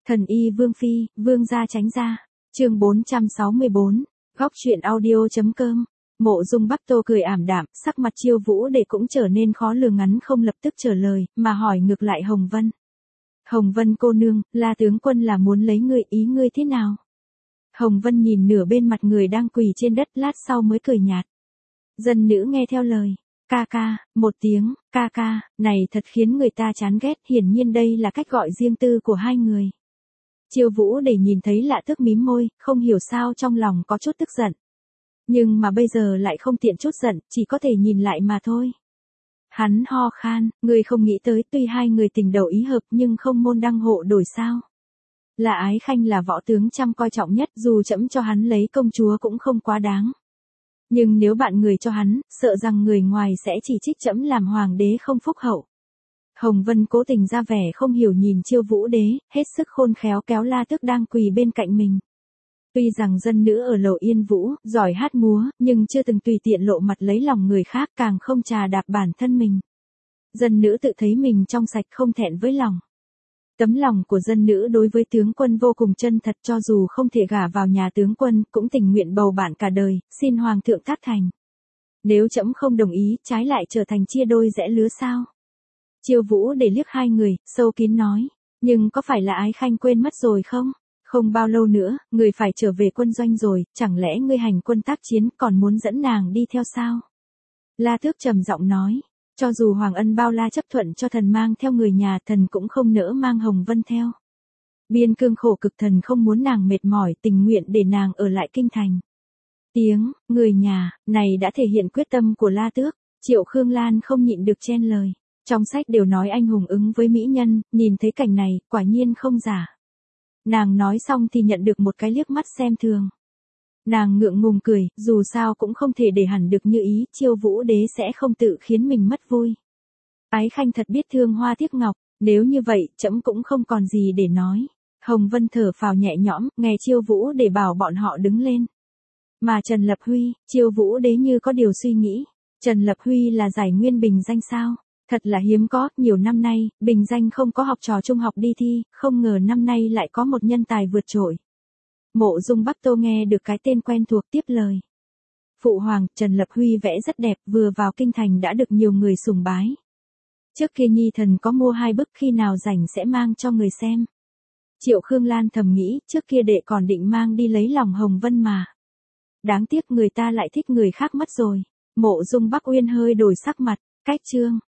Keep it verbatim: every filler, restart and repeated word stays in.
Thần y Vương Phi, Vương gia tránh ra. Chương bốn trăm sáu mươi bốn, góc truyện audio.com. Mộ Dung Bắc Tô cười ảm đạm, sắc mặt Chiêu Vũ Để cũng trở nên khó lường, ngắn không lập tức trả lời, mà hỏi ngược lại Hồng Vân. Hồng Vân cô nương, La tướng quân là muốn lấy ngươi, ý ngươi thế nào? Hồng Vân nhìn nửa bên mặt người đang quỳ trên đất, lát sau mới cười nhạt. Dân nữ nghe theo lời. Ca ca, một tiếng, ca ca, này thật khiến người ta chán ghét, hiển nhiên đây là cách gọi riêng tư của hai người. Chiêu Vũ Để nhìn thấy Lạ Tước mím môi, không hiểu sao trong lòng có chút tức giận. Nhưng mà bây giờ lại không tiện chút giận, chỉ có thể nhìn lại mà thôi. Hắn ho khan, người không nghĩ tới tuy hai người tình đầu ý hợp nhưng không môn đăng hộ đổi sao. Là Ái Khanh là võ tướng chăm coi trọng nhất, dù trẫm cho hắn lấy công chúa cũng không quá đáng. Nhưng nếu bạn người cho hắn, sợ rằng người ngoài sẽ chỉ trích trẫm làm hoàng đế không phúc hậu. Hồng Vân cố tình ra vẻ không hiểu nhìn Chiêu Vũ Đế, hết sức khôn khéo kéo La Tước đang quỳ bên cạnh mình. Tuy rằng dân nữ ở Lầu Yên Vũ, giỏi hát múa, nhưng chưa từng tùy tiện lộ mặt lấy lòng người khác, càng không trà đạp bản thân mình. Dân nữ tự thấy mình trong sạch không thẹn với lòng. Tấm lòng của dân nữ đối với tướng quân vô cùng chân thật, cho dù không thể gả vào nhà tướng quân, cũng tình nguyện bầu bạn cả đời, xin hoàng thượng thác thành. Nếu trẫm không đồng ý, trái lại trở thành chia đôi rẽ lứa sao? Chiêu Vũ Để liếc hai người, sâu kín nói, nhưng có phải là Ái Khanh quên mất rồi không? Không bao lâu nữa, người phải trở về quân doanh rồi, chẳng lẽ ngươi hành quân tác chiến còn muốn dẫn nàng đi theo sao? La Tước trầm giọng nói, cho dù Hoàng Ân bao la chấp thuận cho thần mang theo người nhà, thần cũng không nỡ mang Hồng Vân theo. Biên cương khổ cực, thần không muốn nàng mệt mỏi, tình nguyện để nàng ở lại kinh thành. Tiếng, người nhà, này đã thể hiện quyết tâm của La Tước. Triệu Khương Lan không nhịn được chen lời. Trong sách đều nói anh hùng ứng với mỹ nhân, nhìn thấy cảnh này, quả nhiên không giả. Nàng nói xong thì nhận được một cái liếc mắt xem thường. Nàng ngượng ngùng cười, dù sao cũng không thể để hẳn được như ý, Chiêu Vũ Đế sẽ không tự khiến mình mất vui. Ái Khanh thật biết thương hoa tiếc ngọc, nếu như vậy, trẫm cũng không còn gì để nói. Hồng Vân thở phào nhẹ nhõm, nghe Chiêu Vũ Để bảo bọn họ đứng lên. Mà Trần Lập Huy, Chiêu Vũ Đế như có điều suy nghĩ. Trần Lập Huy là giải nguyên bình danh sao? Thật là hiếm có, nhiều năm nay, bình danh không có học trò trung học đi thi, không ngờ năm nay lại có một nhân tài vượt trội. Mộ Dung Bắc Tô nghe được cái tên quen thuộc tiếp lời. Phụ hoàng, Trần Lập Huy vẽ rất đẹp, vừa vào kinh thành đã được nhiều người sùng bái. Trước kia nhi thần có mua hai bức, khi nào rảnh sẽ mang cho người xem. Triệu Khương Lan thầm nghĩ, trước kia đệ còn định mang đi lấy lòng Hồng Vân mà. Đáng tiếc người ta lại thích người khác mất rồi. Mộ Dung Bắc Uyên hơi đổi sắc mặt, cách chương.